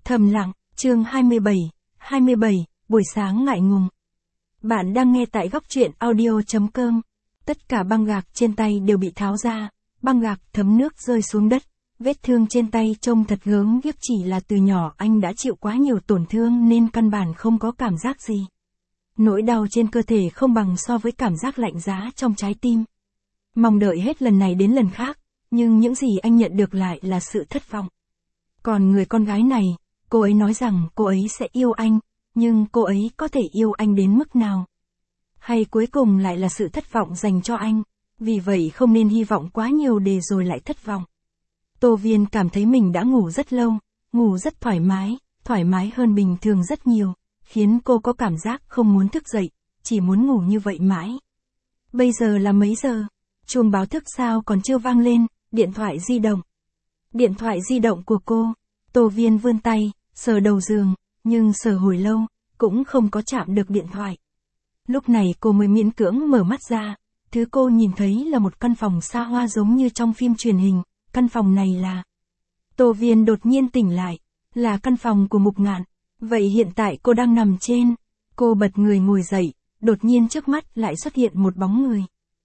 Thầm lặng, chương 27, buổi sáng ngại ngùng. Bạn đang nghe tại góc truyện audio.com. Tất cả băng gạc trên tay đều bị tháo ra, băng gạc thấm nước rơi xuống đất. Vết thương trên tay trông thật gớm ghiếc, chỉ là từ nhỏ anh đã chịu quá nhiều tổn thương nên căn bản không có cảm giác gì. Nỗi đau trên cơ thể không bằng so với cảm giác lạnh giá trong trái tim. Mong đợi hết lần này đến lần khác, nhưng những gì anh nhận được lại là sự thất vọng. Còn người con gái này, cô ấy nói rằng cô ấy sẽ yêu anh, nhưng cô ấy có thể yêu anh đến mức nào? Hay cuối cùng lại là sự thất vọng dành cho anh, vì vậy không nên hy vọng quá nhiều để rồi lại thất vọng. Tô Viên cảm thấy mình đã ngủ rất lâu, ngủ rất thoải mái hơn bình thường rất nhiều, khiến cô có cảm giác không muốn thức dậy, chỉ muốn ngủ như vậy mãi. Bây giờ là mấy giờ? Chuông báo thức sao còn chưa vang lên, điện thoại di động. Điện thoại di động của cô. Tô Viên vươn tay, sờ đầu giường, nhưng sờ hồi lâu, cũng không có chạm được điện thoại. Lúc này cô mới miễn cưỡng mở mắt ra, thứ cô nhìn thấy là một căn phòng xa hoa giống như trong phim truyền hình, căn phòng này là... Tô Viên đột nhiên tỉnh lại, là căn phòng của Mục Ngạn, vậy hiện tại cô đang nằm trên. Cô bật người ngồi dậy, đột nhiên trước mắt lại xuất hiện một bóng người.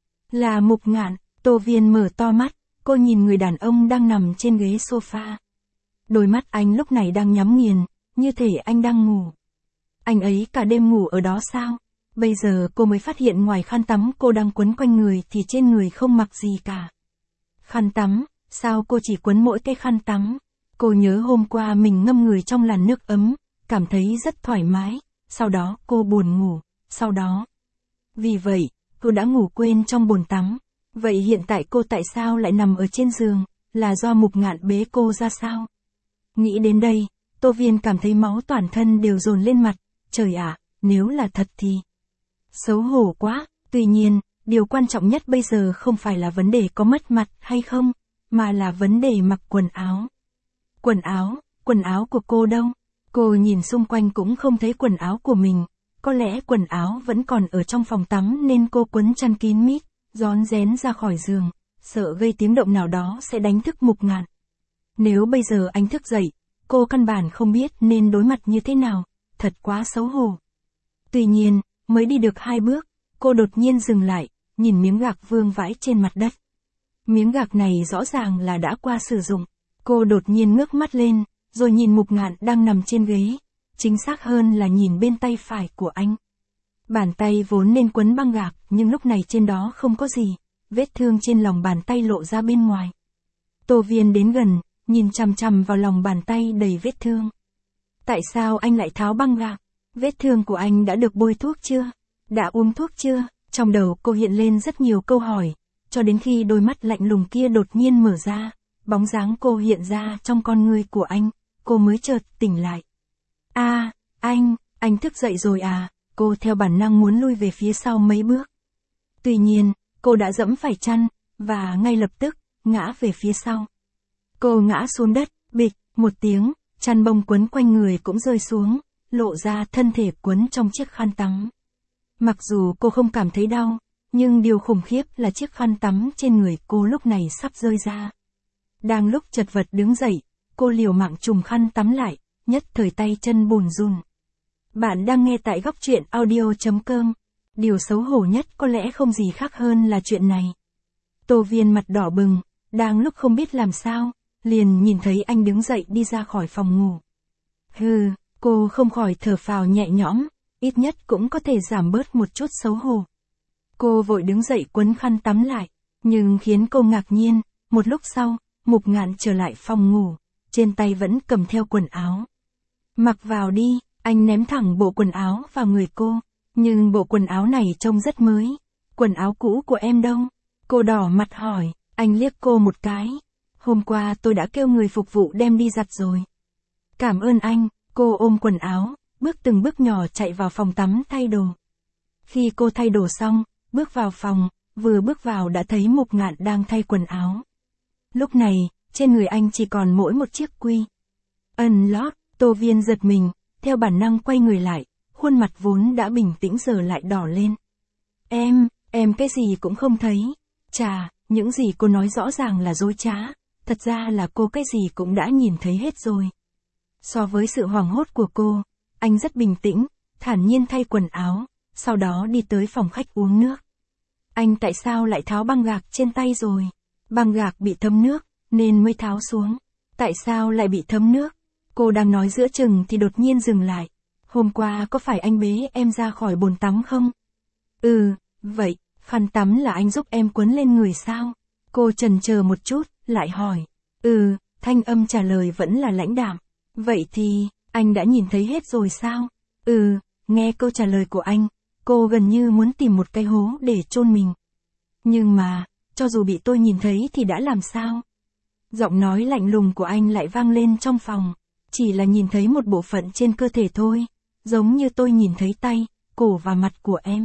Là Mục Ngạn. Tô Viên mở to mắt, cô nhìn người đàn ông đang nằm trên ghế sofa. Đôi mắt anh lúc này đang nhắm nghiền, như thể anh đang ngủ. Anh ấy cả đêm ngủ ở đó sao? Bây giờ cô mới phát hiện ngoài khăn tắm cô đang quấn quanh người thì trên người không mặc gì cả. Khăn tắm, sao cô chỉ quấn mỗi cái khăn tắm? Cô nhớ hôm qua mình ngâm người trong làn nước ấm, cảm thấy rất thoải mái, sau đó cô buồn ngủ, sau đó. Vì vậy, cô đã ngủ quên trong bồn tắm. Vậy hiện tại cô tại sao lại nằm ở trên giường, là do Mục Ngạn bế cô ra sao? Nghĩ đến đây, Tô Viên cảm thấy máu toàn thân đều dồn lên mặt, trời ạ, nếu là thật thì... Xấu hổ quá, tuy nhiên, điều quan trọng nhất bây giờ không phải là vấn đề có mất mặt hay không, mà là vấn đề mặc quần áo. Quần áo của cô đâu? Cô nhìn xung quanh cũng không thấy quần áo của mình, có lẽ quần áo vẫn còn ở trong phòng tắm nên cô quấn chăn kín mít, rón rén ra khỏi giường, sợ gây tiếng động nào đó sẽ đánh thức Mục Ngạn. Nếu bây giờ anh thức dậy, cô căn bản không biết nên đối mặt như thế nào, thật quá xấu hổ. Tuy nhiên, mới đi được 2 bước, cô đột nhiên dừng lại, nhìn miếng gạc vương vãi trên mặt đất. Miếng gạc này rõ ràng là đã qua sử dụng. Cô đột nhiên ngước mắt lên, rồi nhìn Mục Ngạn đang nằm trên ghế, chính xác hơn là nhìn bên tay phải của anh. Bàn tay vốn nên quấn băng gạc, nhưng lúc này trên đó không có gì, vết thương trên lòng bàn tay lộ ra bên ngoài. Tô Viên đến gần, nhìn chằm chằm vào lòng bàn tay đầy vết thương. Tại sao anh lại tháo băng gạc? Vết thương của anh đã được bôi thuốc chưa? Đã uống thuốc chưa? Trong đầu cô hiện lên rất nhiều câu hỏi, cho đến khi đôi mắt lạnh lùng kia đột nhiên mở ra, bóng dáng cô hiện ra trong con ngươi của anh, cô mới chợt tỉnh lại. Anh thức dậy rồi à? Cô theo bản năng muốn lui về phía sau mấy bước. Tuy nhiên, cô đã dẫm phải chăn, và ngay lập tức, ngã về phía sau. Cô ngã xuống đất, bịch, một tiếng, chăn bông quấn quanh người cũng rơi xuống, lộ ra thân thể quấn trong chiếc khăn tắm. Mặc dù cô không cảm thấy đau, nhưng điều khủng khiếp là chiếc khăn tắm trên người cô lúc này sắp rơi ra. Đang lúc chật vật đứng dậy, cô liều mạng trùm khăn tắm lại, nhất thời tay chân bùn rùn. Bạn đang nghe tại góc truyện audio.com. Điều xấu hổ nhất có lẽ không gì khác hơn là chuyện này. Tô Viên mặt đỏ bừng, đang lúc không biết làm sao, liền nhìn thấy anh đứng dậy đi ra khỏi phòng ngủ. Cô không khỏi thở phào nhẹ nhõm, ít nhất cũng có thể giảm bớt một chút xấu hổ. Cô vội đứng dậy quấn khăn tắm lại, nhưng khiến cô ngạc nhiên, một lúc sau, Mục Ngạn trở lại phòng ngủ, trên tay vẫn cầm theo quần áo. Mặc vào đi, anh ném thẳng bộ quần áo vào người cô, nhưng bộ quần áo này trông rất mới. Quần áo cũ của em đâu? Cô đỏ mặt hỏi, anh liếc cô một cái. Hôm qua tôi đã kêu người phục vụ đem đi giặt rồi. Cảm ơn anh, cô ôm quần áo, từng bước nhỏ chạy vào phòng tắm thay đồ. Khi cô thay đồ xong, bước vào phòng, vừa bước vào đã thấy Mục Ngạn đang thay quần áo. Lúc này, trên người anh chỉ còn mỗi một chiếc quy. Lót, Tô Viên giật mình, theo bản năng quay người lại, khuôn mặt vốn đã bình tĩnh giờ lại đỏ lên. Em cái gì cũng không thấy. Chà, những gì cô nói rõ ràng là dối trá, thật ra là cô cái gì cũng đã nhìn thấy hết rồi. So với sự hoảng hốt của cô, anh rất bình tĩnh, thản nhiên thay quần áo, sau đó đi tới phòng khách uống nước. Anh tại sao lại tháo băng gạc trên tay rồi? Băng gạc bị thấm nước, nên mới tháo xuống. Tại sao lại bị thấm nước? Cô đang nói giữa chừng thì đột nhiên dừng lại. Hôm qua có phải anh bế em ra khỏi bồn tắm không? Ừ, vậy, khăn tắm là anh giúp em quấn lên người sao? Cô chần chờ một chút, lại hỏi. Ừ, thanh âm trả lời vẫn là lãnh đạm. Vậy thì, anh đã nhìn thấy hết rồi sao? Ừ, nghe câu trả lời của anh, cô gần như muốn tìm một cái hố để chôn mình. Nhưng mà, cho dù bị tôi nhìn thấy thì đã làm sao? Giọng nói lạnh lùng của anh lại vang lên trong phòng. Chỉ là nhìn thấy một bộ phận trên cơ thể thôi, giống như tôi nhìn thấy tay, cổ và mặt của em.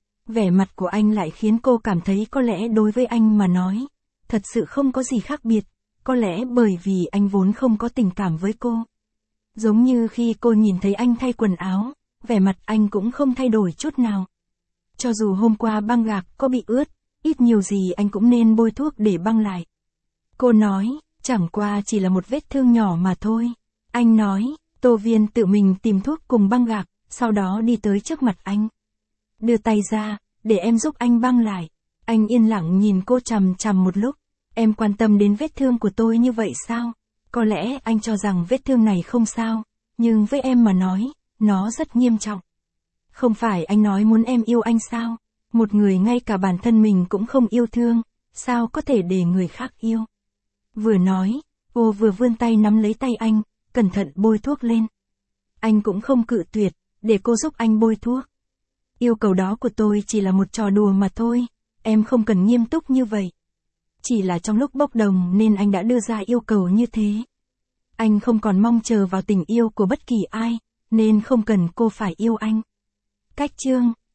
Vẻ mặt của anh lại khiến cô cảm thấy có lẽ đối với anh mà nói, thật sự không có gì khác biệt, có lẽ bởi vì anh vốn không có tình cảm với cô. Giống như khi cô nhìn thấy anh thay quần áo, vẻ mặt anh cũng không thay đổi chút nào. Cho dù hôm qua băng gạc có bị ướt, ít nhiều gì anh cũng nên bôi thuốc để băng lại. Cô nói, chẳng qua chỉ là một vết thương nhỏ mà thôi. Anh nói, Tô Viên tự mình tìm thuốc cùng băng gạc, sau đó đi tới trước mặt anh. Đưa tay ra, để em giúp anh băng lại. Anh yên lặng nhìn cô chằm chằm một lúc. Em quan tâm đến vết thương của tôi như vậy sao? Có lẽ anh cho rằng vết thương này không sao, nhưng với em mà nói, nó rất nghiêm trọng. Không phải anh nói muốn em yêu anh sao? Một người ngay cả bản thân mình cũng không yêu thương, sao có thể để người khác yêu? Vừa nói, cô vừa vươn tay nắm lấy tay anh, cẩn thận bôi thuốc lên. Anh cũng không cự tuyệt, để cô giúp anh bôi thuốc. Yêu cầu đó của tôi chỉ là một trò đùa mà thôi, em không cần nghiêm túc như vậy. Chỉ là trong lúc bốc đồng nên anh đã đưa ra yêu cầu như thế. Anh không còn mong chờ vào tình yêu của bất kỳ ai, nên không cần cô phải yêu anh. Cách chương